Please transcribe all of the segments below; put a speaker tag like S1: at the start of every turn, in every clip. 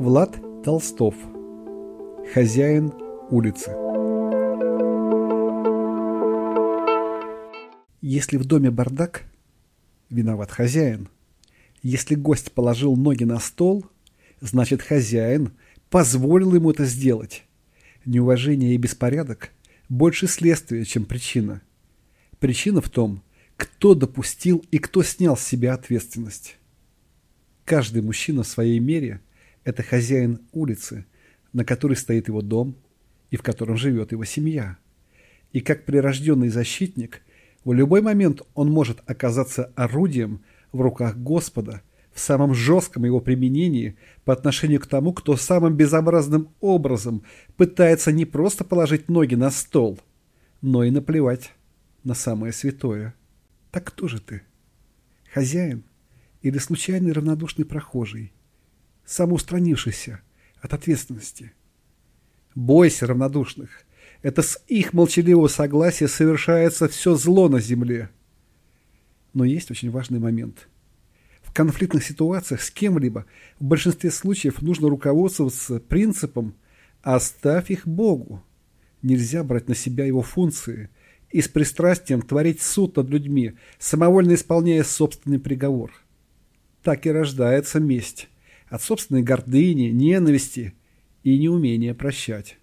S1: Влад Толстов. Хозяин улицы. Если в доме бардак, виноват хозяин. Если гость положил ноги на стол, значит хозяин позволил ему это сделать. Неуважение и беспорядок больше следствие, чем причина. Причина в том, кто допустил и кто снял с себя ответственность. Каждый мужчина в своей мере – это хозяин улицы, на которой стоит его дом и в котором живет его семья. И как прирожденный защитник, в любой момент он может оказаться орудием в руках Господа в самом жестком его применении по отношению к тому, кто самым безобразным образом пытается не просто положить ноги на стол, но и наплевать на самое святое. Так кто же ты? Хозяин или случайный равнодушный прохожий, самоустранившийся от ответственности? Бойся равнодушных. Это с их молчаливого согласия совершается все зло на земле. Но есть очень важный момент. В конфликтных ситуациях с кем-либо в большинстве случаев нужно руководствоваться принципом «оставь их Богу». Нельзя брать на себя его функции и с пристрастием творить суд над людьми, самовольно исполняя собственный приговор. Так и рождается месть от собственной гордыни, ненависти и неумения прощать.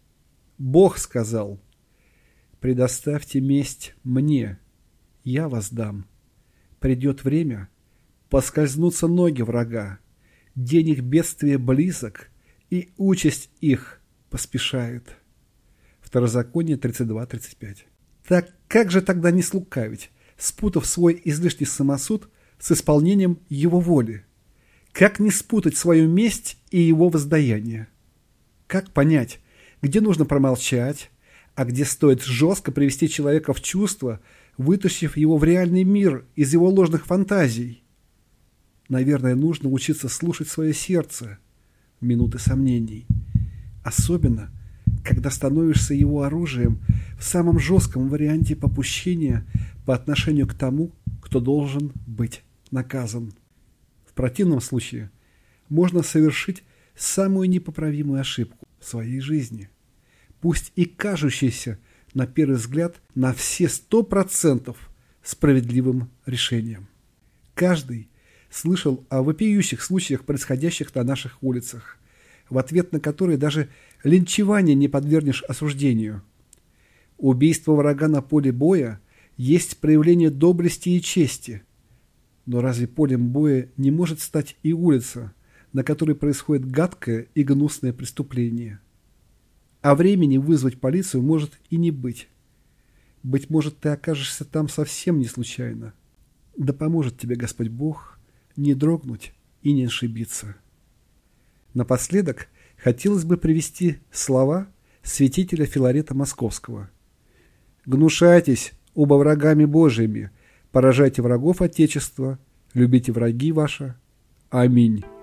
S1: Бог сказал: «Предоставьте месть мне, я воздам. Придет время, поскользнутся ноги врага, день их бедствия близок, и участь их поспешает». Второзаконие 32:35. Так как же тогда не слукавить, спутав свой излишний самосуд с исполнением его воли? Как не спутать свою месть и его воздаяние? Как понять, где нужно промолчать, а где стоит жестко привести человека в чувство, вытащив его в реальный мир из его ложных фантазий? Наверное, нужно учиться слушать свое сердце в минуты сомнений. Особенно, когда становишься его оружием в самом жестком варианте попущения по отношению к тому, кто должен быть наказан. В противном случае можно совершить самую непоправимую ошибку в своей жизни, пусть и кажущейся на первый взгляд на все 100% справедливым решением. Каждый слышал о вопиющих случаях, происходящих на наших улицах, в ответ на которые даже линчевание не подвергнешь осуждению. Убийство врага на поле боя есть проявление доблести и чести. Но разве полем боя не может стать и улица, на которой происходит гадкое и гнусное преступление? А времени вызвать полицию может и не быть. Быть может, ты окажешься там совсем не случайно. Да поможет тебе Господь Бог не дрогнуть и не ошибиться. Напоследок хотелось бы привести слова святителя Филарета Московского. «Гнушайтесь, оба врагами Божиими, поражайте врагов Отечества, любите враги ваши. Аминь».